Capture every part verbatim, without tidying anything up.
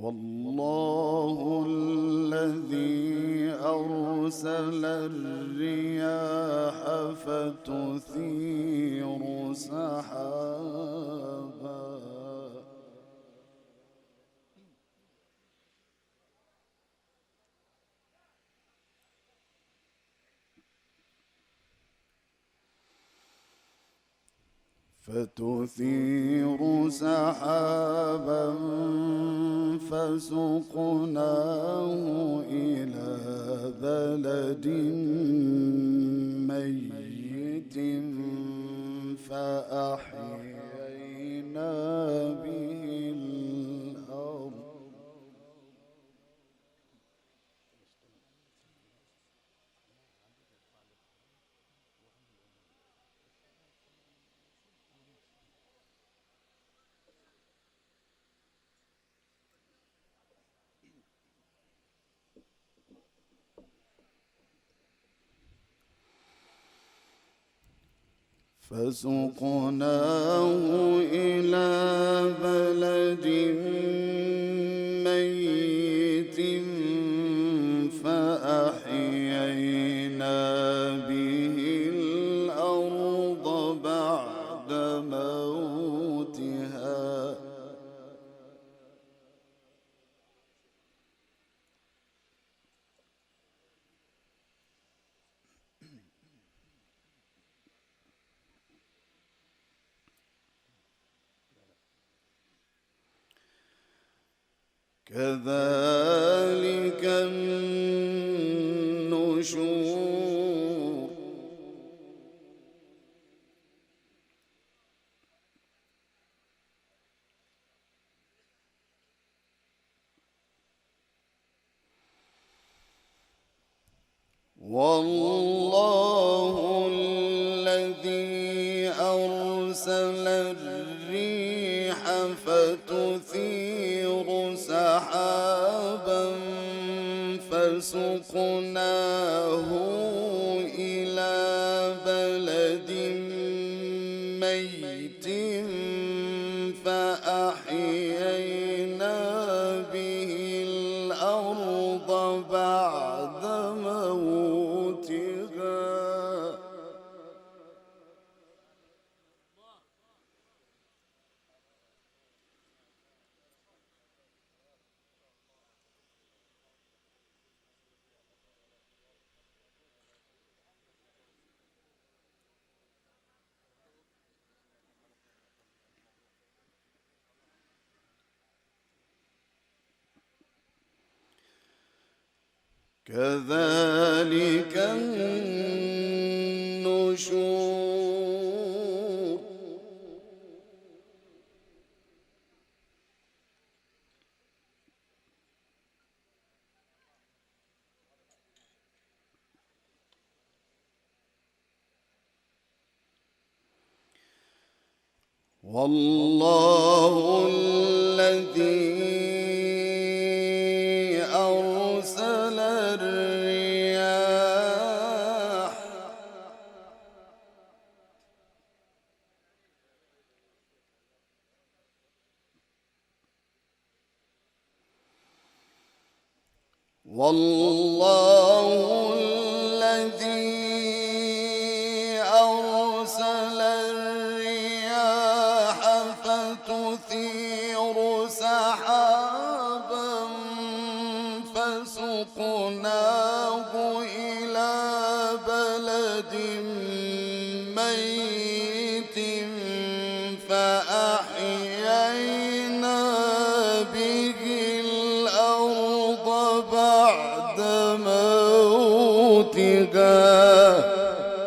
والله الذي أرسل الرياح فتثير سحابا فتثير سحابا فسقناه إلى بلد ميت فأحيينا به الأرض فسقناه إلى بلد ميت فأحيينا به الأرض بعد موتها كذلك النشور والله الذي أرسل الريح فتثير سحابا فسقناه إلى بلد ميت فأحيينا به الأرض بعد موتها كذلك النشور والله الذي أرسل الرياح والله الذي أرسل الرياح فتثير سحابا فسقناه إلى بلد ميت فأحيينا به الأرض بعد موتها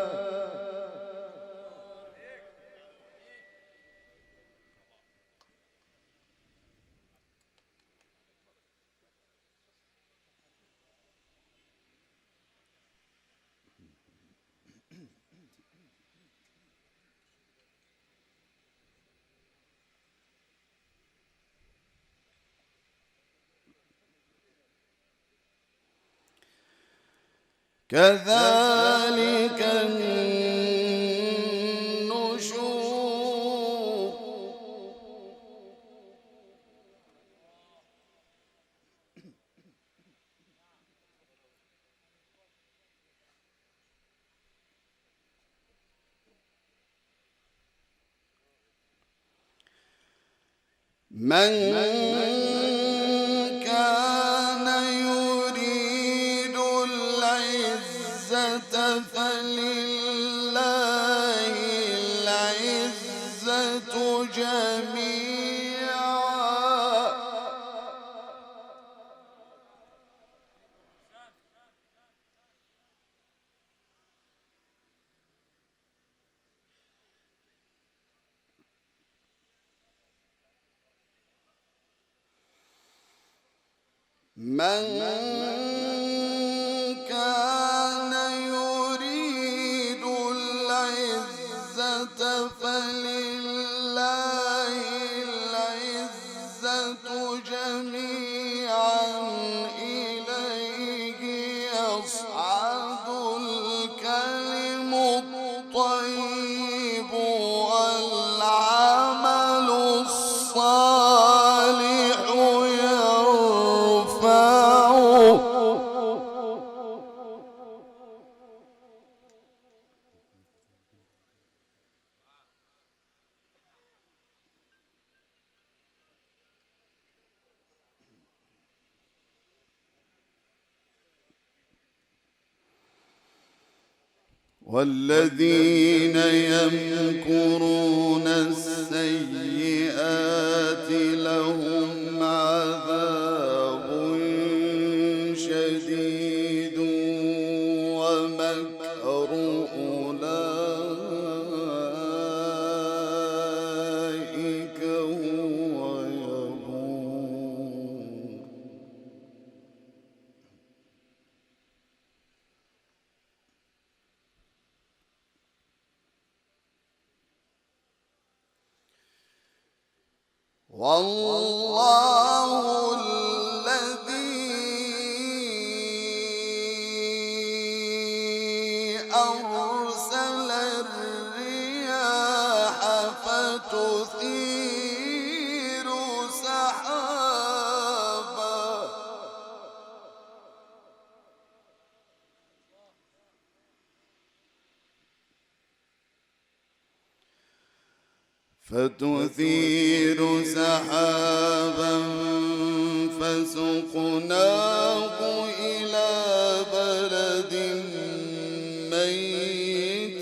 كذلك النشور من كان يريد العزة فلله العزة جميعا. من كان يريد العزة فلله العزة جميعا إليه يصعد الكلم الطيب والعمل الصالح والذين يمكرون السيئات لهم عذاب شديد ومكر أولئك هو يبور. والله الذي أرسل الرياح فتثير سحابا فتثير سحابا فسقناه إلى بلد ميت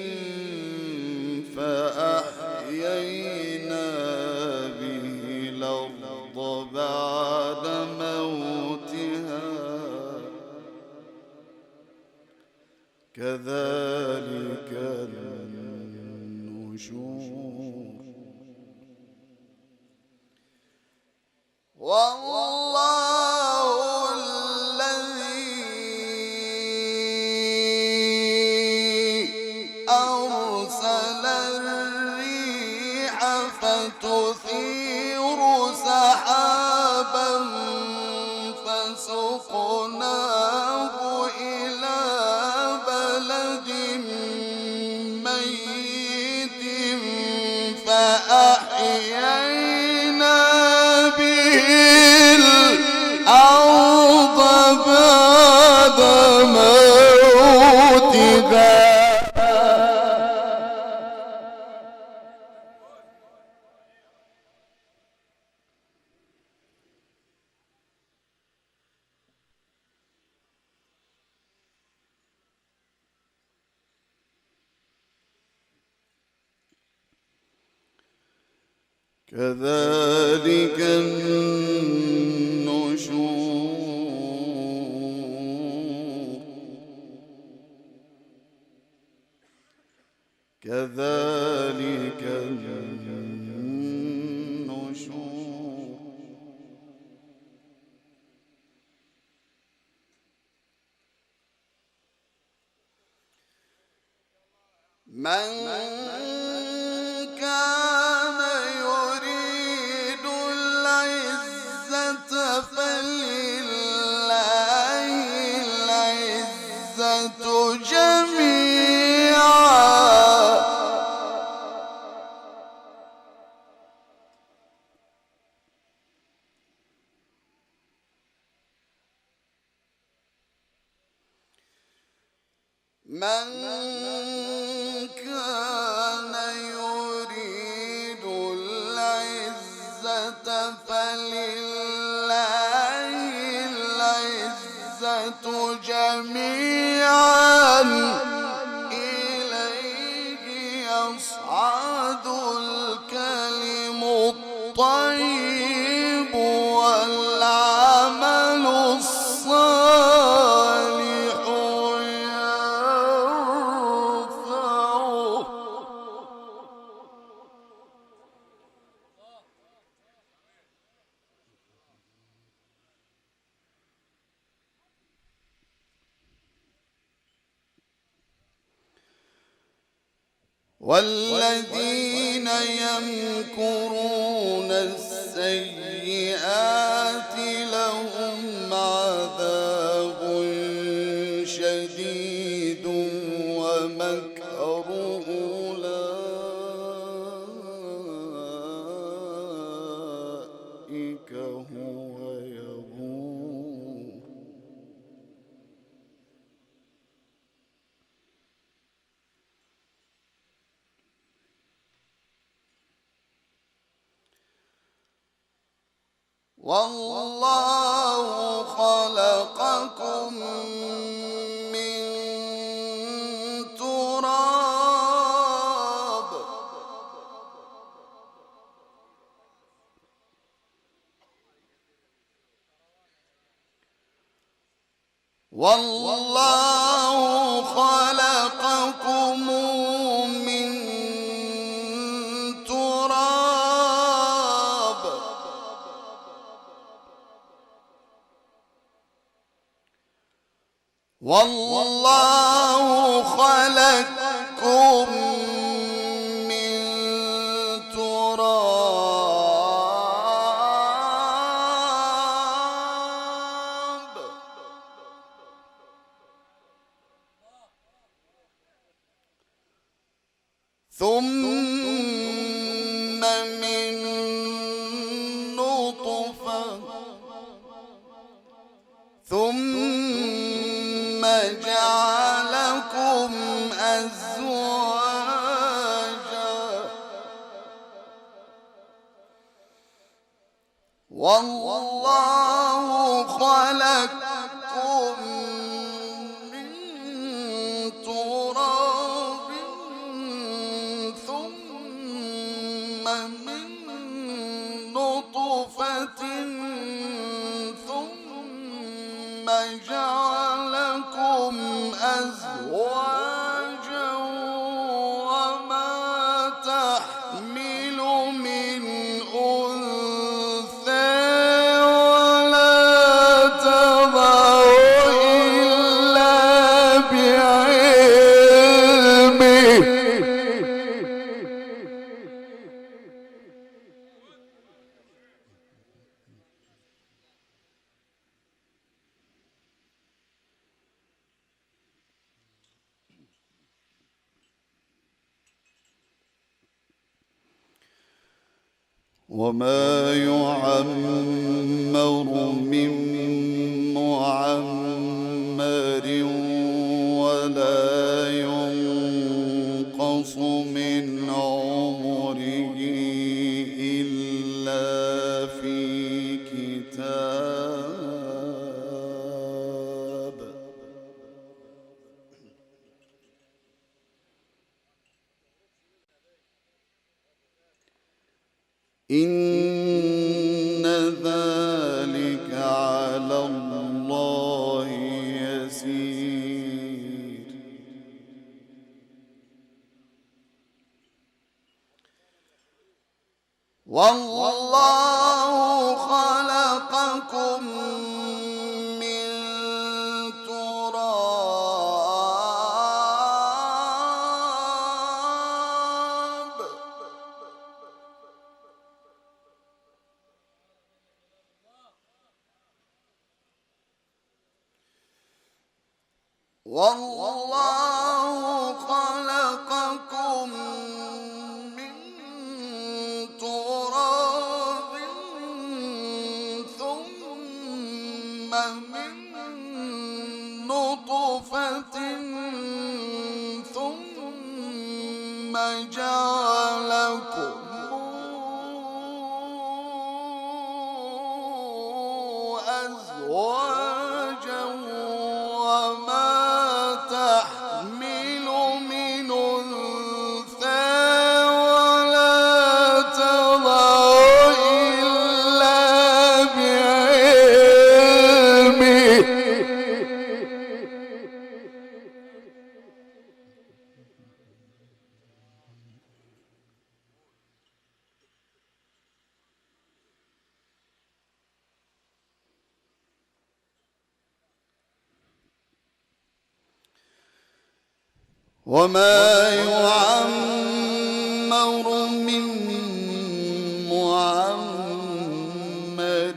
فأحيينا به الأرض بعد موتها كذلك النشور. والله الذي أرسل الريح فتثير سحابا فسقناه إلى بلد ميت فأحيينا الأرض بعد موتها كذلك النشور. كذلك النشور. من كان يريد العزة فلله العزة جميعا من كان يريد العزة فلله العزة جميعا إليه يصعد الكلم الطيب والعمل الصالح يرفعه. والذين يمكرون السيئات لهم عذاب شديد ومكر أولئك هو يبور. والله خلقكم من تراب والله خلقكم من تراب والله خلقكم من تراب ثم من نطفة ثم جعلكم أزواجا والله خلقكم من تراب ثم من نطفة ثم جعلكم أزواجا وما تحمل من أنثى ولا تضع إلا بعلمه. وما يعمر من معمر ولا ينقص من عمره إلا في كتاب إن ذلك على الله يسير. والله خلقكم من تراب والله خلقكم من تراب ثم من نطفة ثم جعلكم أزواجا وما تحمل من أنثى ولا تضع إلا بعلمه. وما يعمر من معمر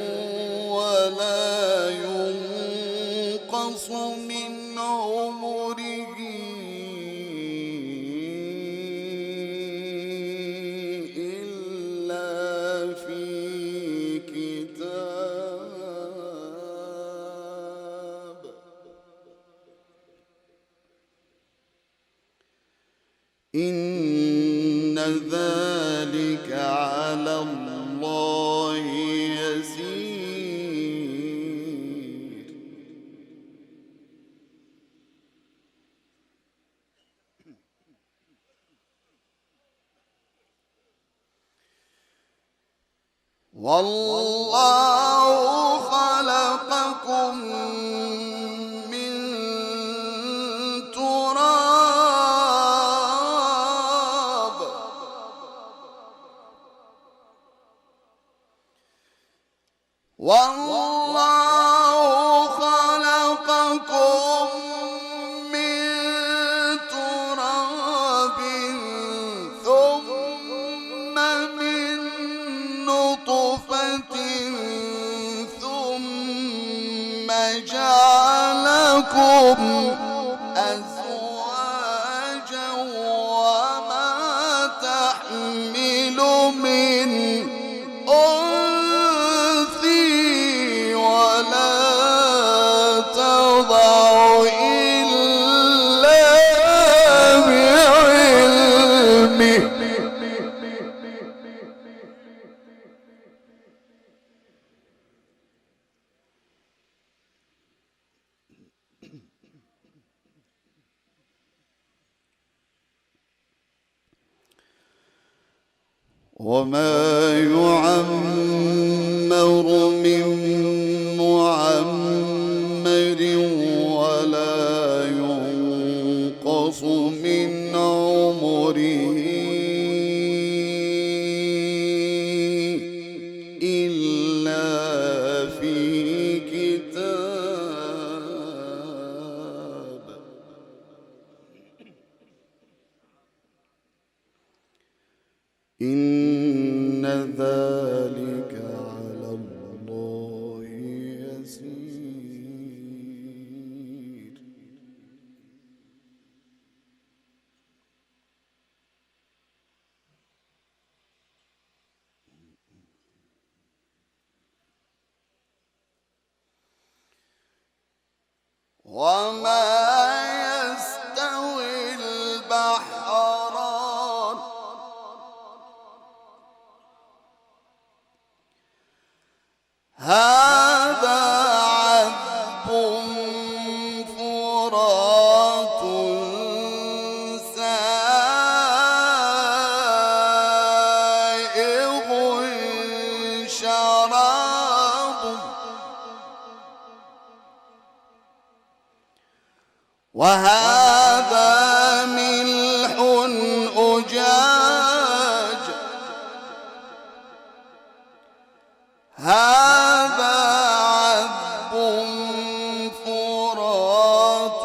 ولا ينقص من عمره إلا في كتاب. إن ذلك على الله يسير. والله خلقكم من تراب والله خلقكم من تراب ثم من نطفة ثم جعلكم أزواجا وما تحمل من أنثى ولا تضع إلا بعلمه. وما يعمر من معمر ولا ينقص من عمره إلا في كتاب. إن ذلك على الله يسير. وما يستوي البحران هذا عذب فرات سائغ شرابه وهذا ملح أجاج هذا عذب فرات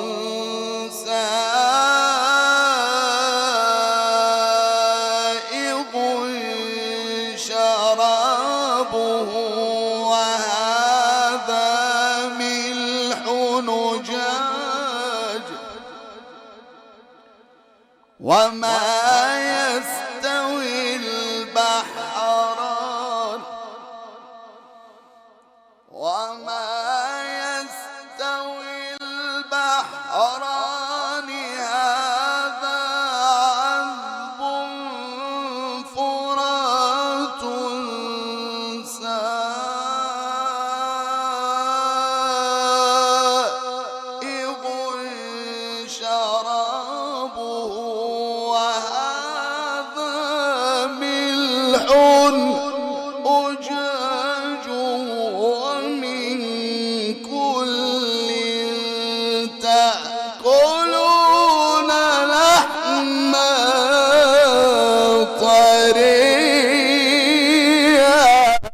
سائغ شرابه وهذا ملح أجاج وما يستوي البحران وما يستوي البحران هذا عذب فرات سائغ أجاج ومن كل تأكلون لحما طريا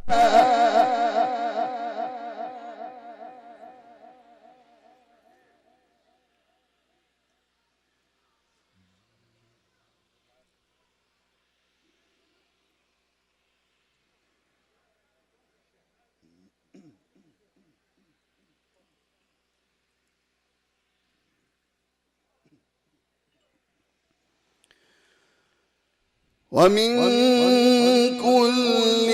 ومن كل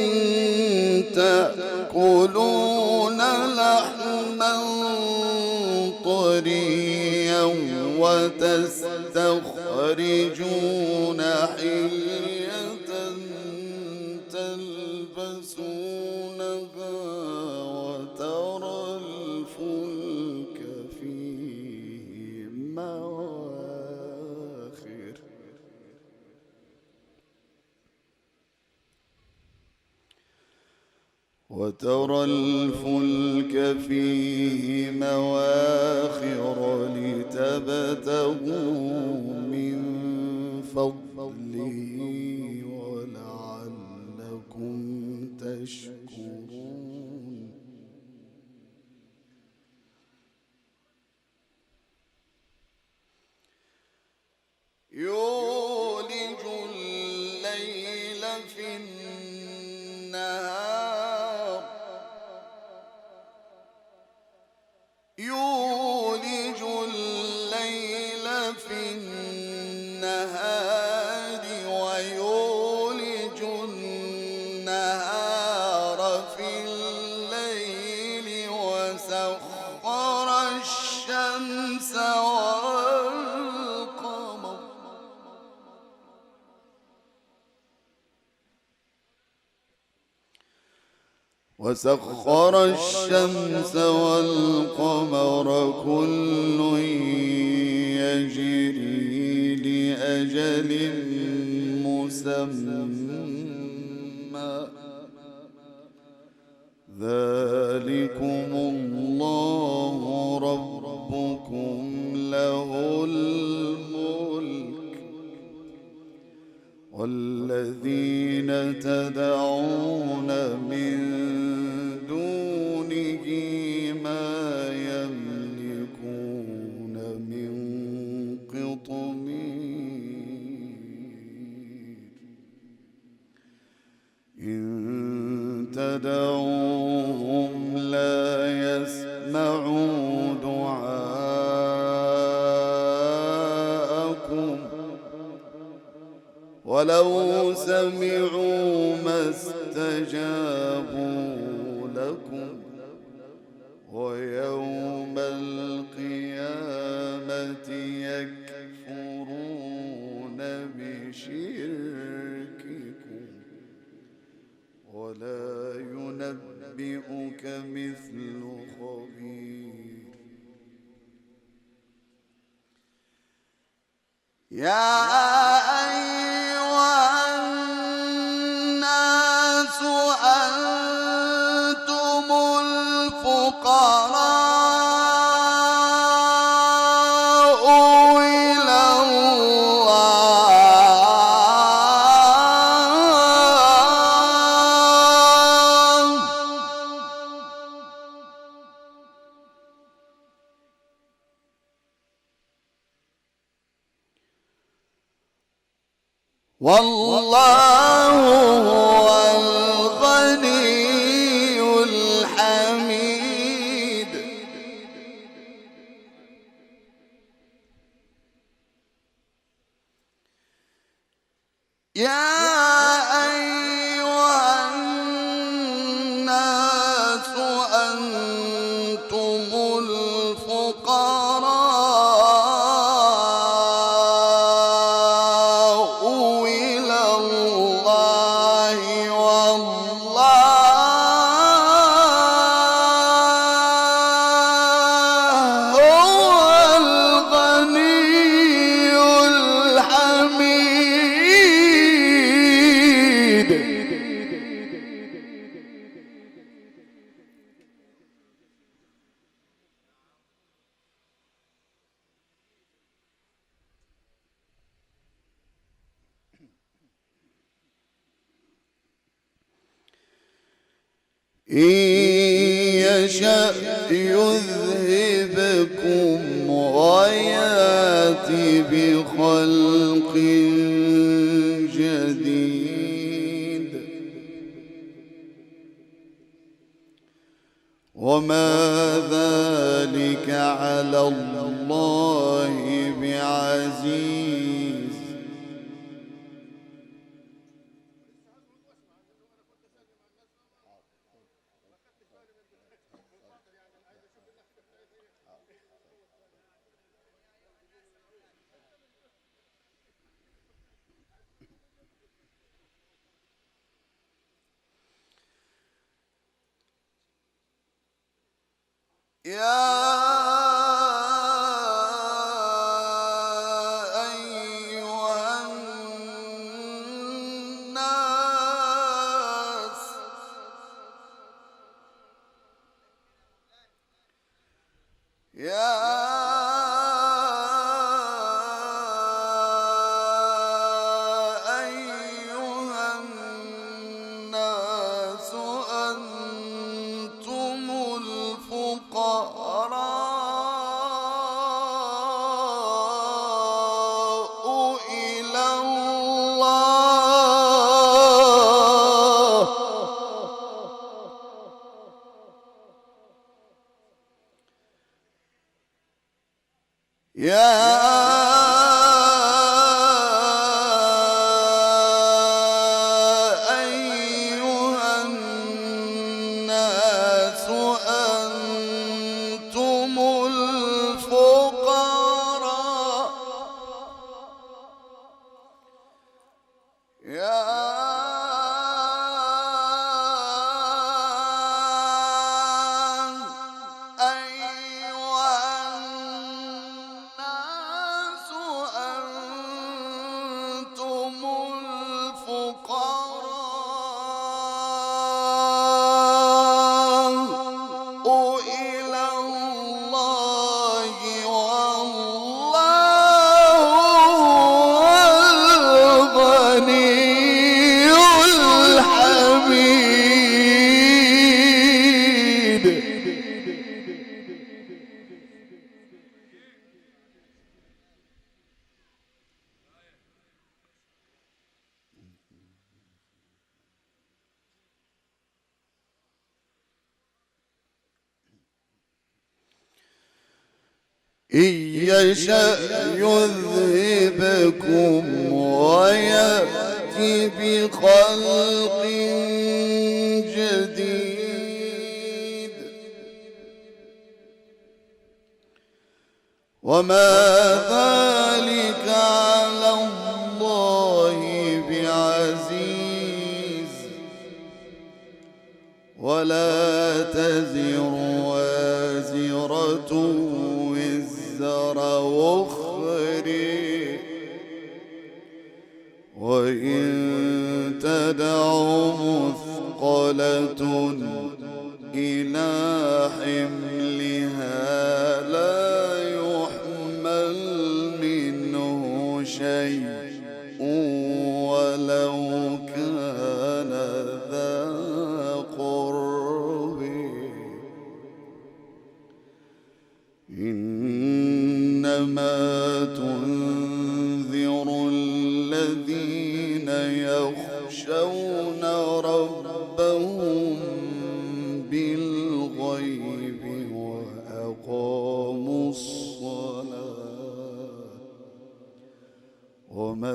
تأكلون لحما طريا وتستخرجون حلية تلبسونها وترى الفلك فيه مواخر وترى الفلك فيه مواخر لتبتغوا من فضله ولعلكم تشكرون يولج الليل في النهار يولج الليل في النهار ويولج النهار في الليل وسخر الشمس والقمر وسخر الشمس والقمر كل يجري لأجل مسمى ذلكم الله ربكم له الملك والذين تدعون من دونه ما يملكون من قطمير إن تدعوهم لا يسمعوا دعاءكم ولو سمعوا ما استجابوا لكم ويوم القيامة يكفرون بشرككم ولا ينبئك مثل خبير يا أيها الناس أنتم الفقراء إلى الله والله هو الغني الحميد يا أيها الناس أنتم الفقراء إن يشأ يذهبكم ويأتي بخلق جديد وما ذلك على الله بعزيز. يا أيها الناس يا أيها الناس أنتم الفقراء إلى الله يا أيها الناس أنتم الفقراء يا إن يشأ يذهبكم ويأتي بخلق جديد وما ذلك على الله بعزيز. ولا تزر وازرة وزر أخرى وإن تدع مثقلة إلى حملها لا يحمل منه شيء ولو كان ذا قرب إنما تنذر الذين يخشون ربهم بالغيب وأقاموا الصلاة ومن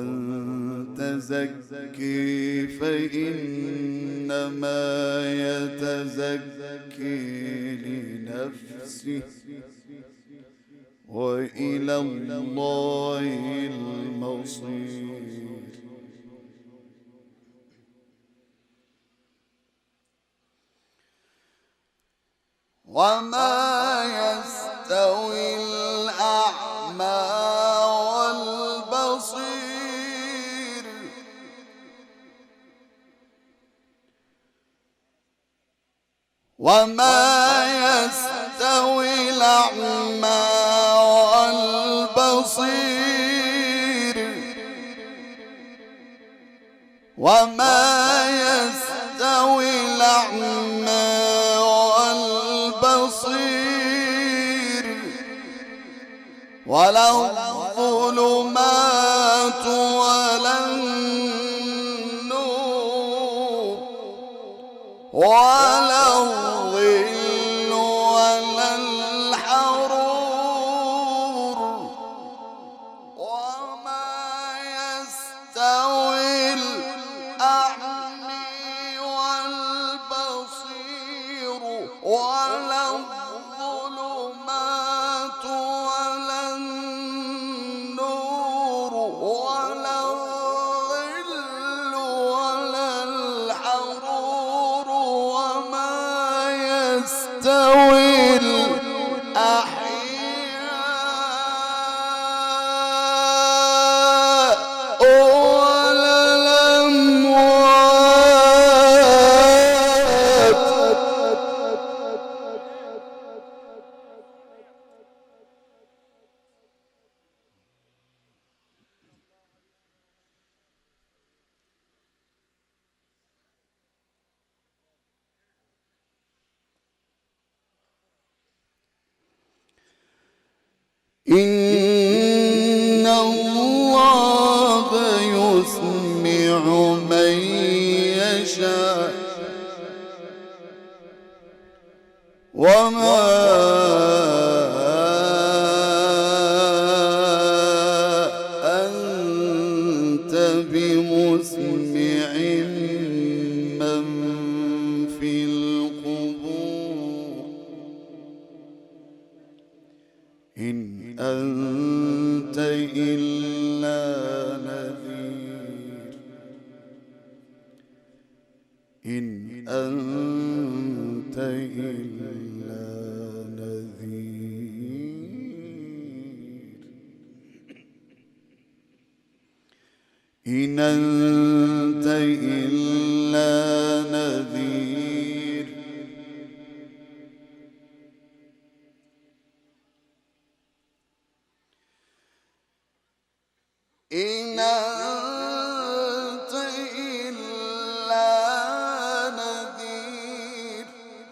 تزكي فإنما يتزكي لنفسه وإلى الله المصير. وما يستوي الأعمى والبصير وما يستوي الأعمى والبصير وما يستوي الأعمى ولا الظلمات ولا النور ولا الظل ولا الحرور وما يستوي الأعمى والبصير ولا الظلمات ولا النور ولا الظل ولا الحرور وما يستوي الأحياء ولا الأموات. إن الله يسمع من يشاء وما أنت بمسمع من في القبور إن أنت إلا نذير إن أنت إلا نذير إن أنت إلا نذير إن أنت إلا نذير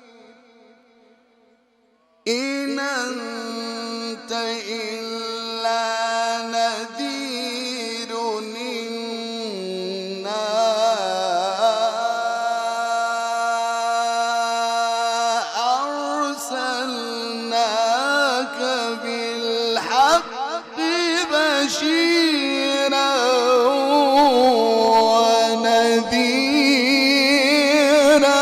إن أنت إلا نذير إنا أرسلناك بالحق بشيرا ونذيرا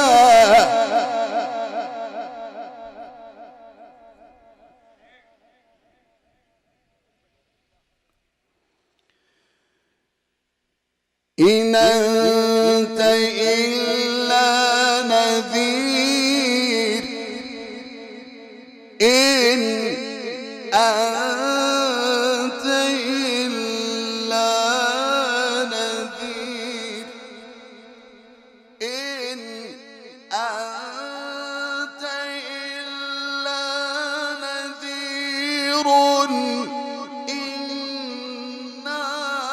إن أنت إلا نذير إن أنت إلا نذير إن أنت إلا نذير إنا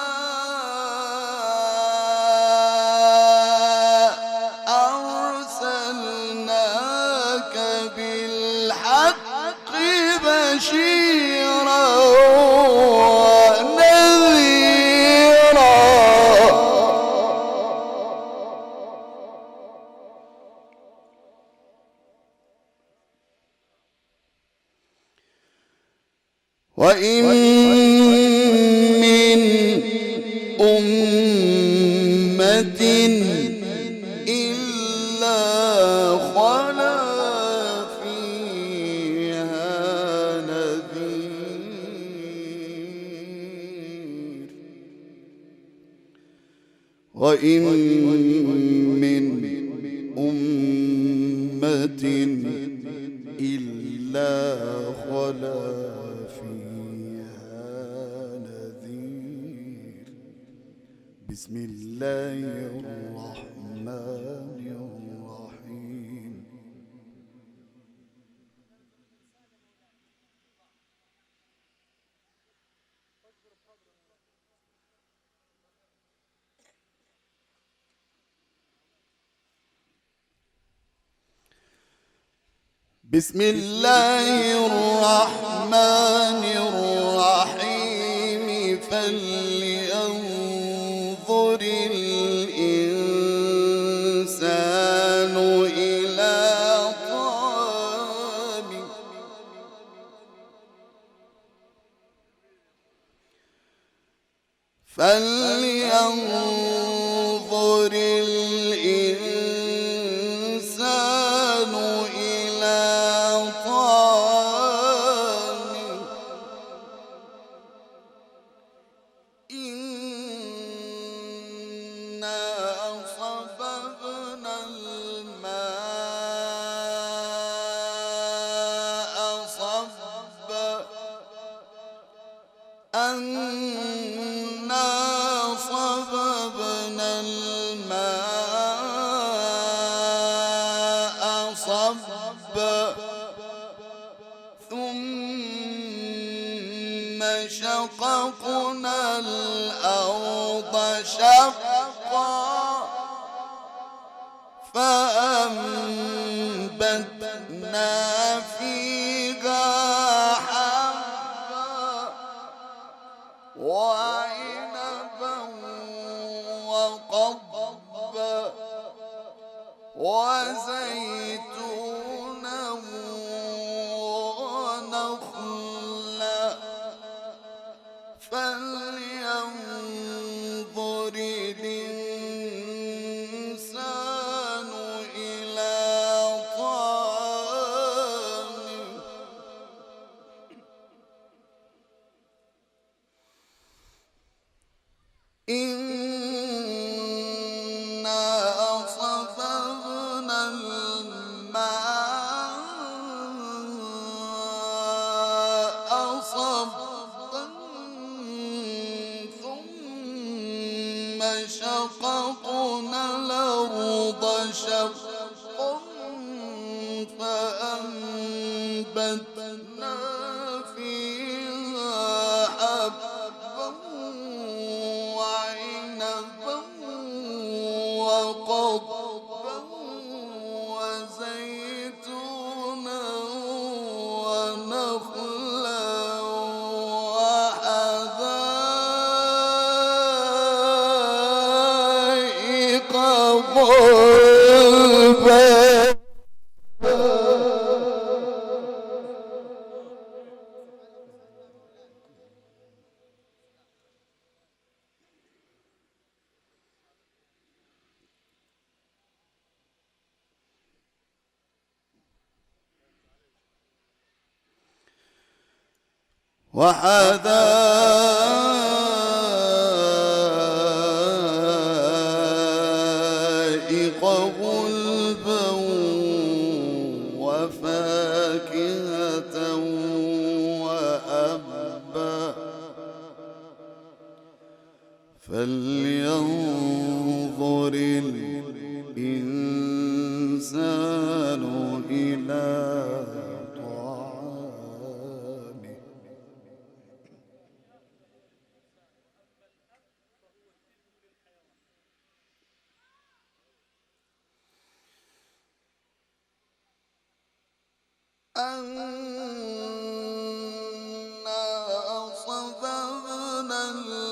أرسلناك بالحق بشيرا ونذيرا وإن من أمة إلا خلا فيها نذير وإن من أمة إلا خلا فيها نذير. بسم الله الرحمن الرحيم. بسم الله الرحمن الرحيم. فلينظر الإنسان إلى طعامه فلينظر الإنسان إلى طعامه إنا صببنا الماء صبا أنا صببنا الماء صبا ثم شققنا الأرض شقا فأنبتنا فيها حبا وعنبا وقضبا وزيتونا ونخلا فلينظر الإنسان إلى طعامه إنا صببنا الماء صبا ثم شققنا الأرض شقا فأنبتنا فيها حبا وعنبا وقضبا وزيتونا ونخلا وحدائق غلبا وحدائق غلبا وفاكهة وأبا فلينظر الإنسان إلى طعامه أنا صببنا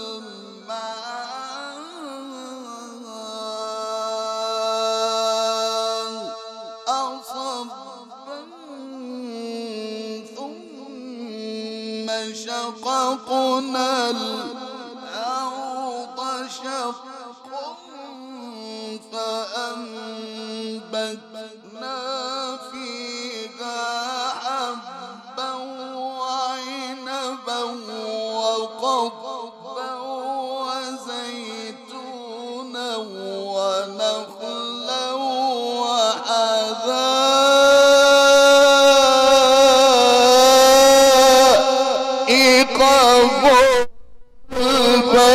الماء صبا ثم شققنا الأرض شقا فأنبتنا فيها حبا وعنبا وقضبا وزيتونا ونخلا وحدائق غلبا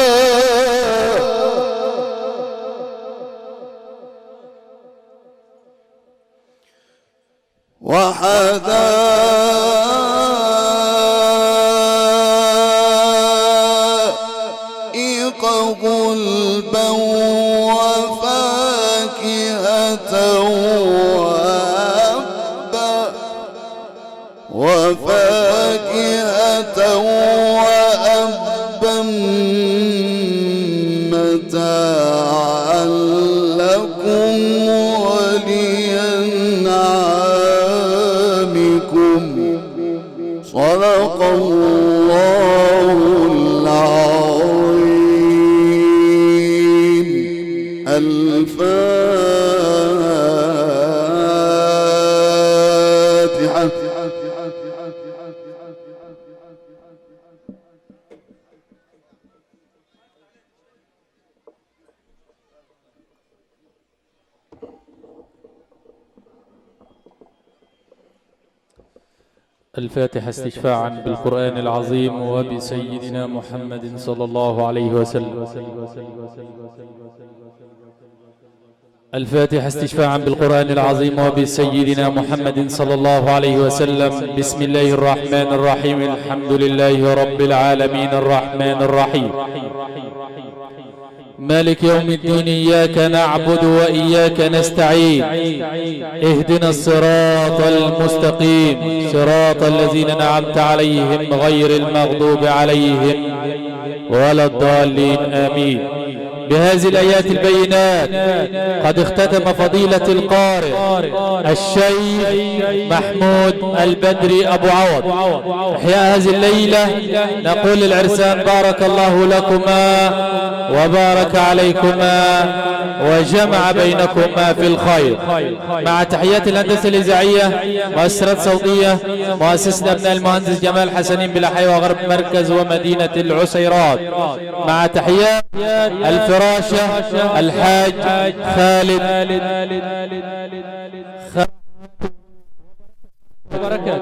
وحدائق غلبا وفاكهة وأبا وفاكهة وأبا الله العظيم. الفاتحة. الفاتحة استشفاعا بالقرآن العظيم وبسيدنا محمد صلى الله عليه وسلم. الفاتحة استشفاعا بالقرآن العظيم وبسيدنا محمد صلى الله عليه وسلم. بسم الله الرحمن الرحيم. الحمد لله رب العالمين الرحمن الرحيم مالك يوم الدين. إياك نعبد وإياك نستعين. اهدنا الصراط المستقيم صراط الذين أنعمت عليهم غير المغضوب عليهم ولا الضالين آمين. بهذه الآيات البينات قد اختتم فضيلة القارئ الشيخ محمود البدري أبو عوض إحياء هذه الليلة. نقول للعرسان بارك الله لكما وبارك عليكما وجمع بينكما في الخير. مع تحيات الهندسة الإذاعية مؤسسات صوتية مؤسسة أبناء المهندس جمال حسنين بالأحياء وغرب مركز ومدينة العسيرات. مع تحيات الفراشة الحاج خالد بركات.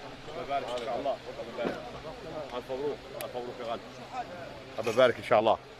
مبروك، الف مبروك يا غالي. الله يبارك ان شاء الله.